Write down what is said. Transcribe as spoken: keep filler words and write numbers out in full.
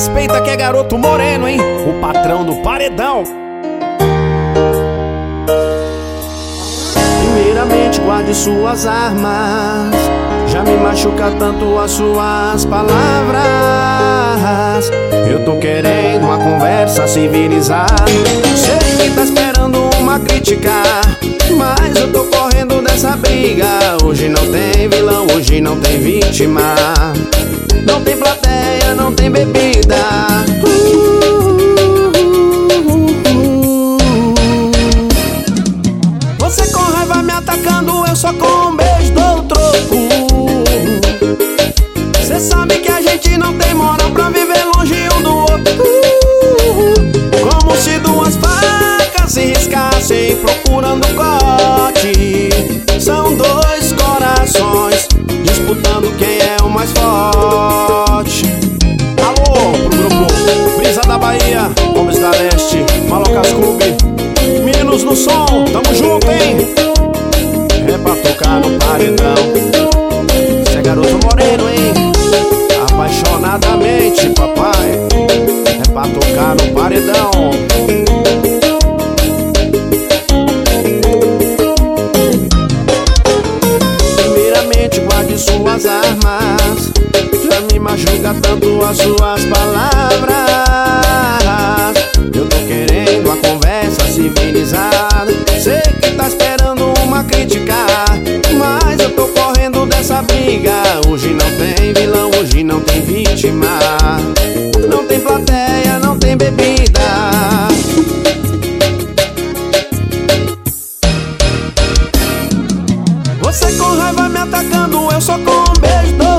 respeita que é garoto moreno, hein? O patrão do paredão. Primeiramente guarde suas armas. Já me machuca tanto as suas palavras. Eu tô querendo uma conversa civilizada. Sei que tá esperando uma crítica, mas eu tô correndo dessa briga. Hoje não tem vilão, hoje não tem vítima. Não tem plateia, não tem bebida. Você com raiva me atacando, eu só com um beijo dou troco. Cê sabe que a gente não tem moral pra viver longe um do outro. Como se duas facas se riscassem procurando corte. São dois corações disputando quem é o mais forte. Alô, pro grupo Brisa da Bahia, Homens da Leste, Malocas Clube, meninos no som, tamo junto, hein? É pra tocar no paredão. Cê é garoto moreno, hein? Apaixonadamente, papai. É pra tocar no paredão. Primeiramente guarde suas armas. Já me machuca tanto as suas palavras. Eu tô querendo uma conversa civilizada. Sei que tá esperando uma crítica, mas eu tô correndo dessa briga. Hoje não tem vilão, hoje não tem vítima. Não tem plateia, não tem bebida. Você com raiva me atacando, eu só com um beijo dou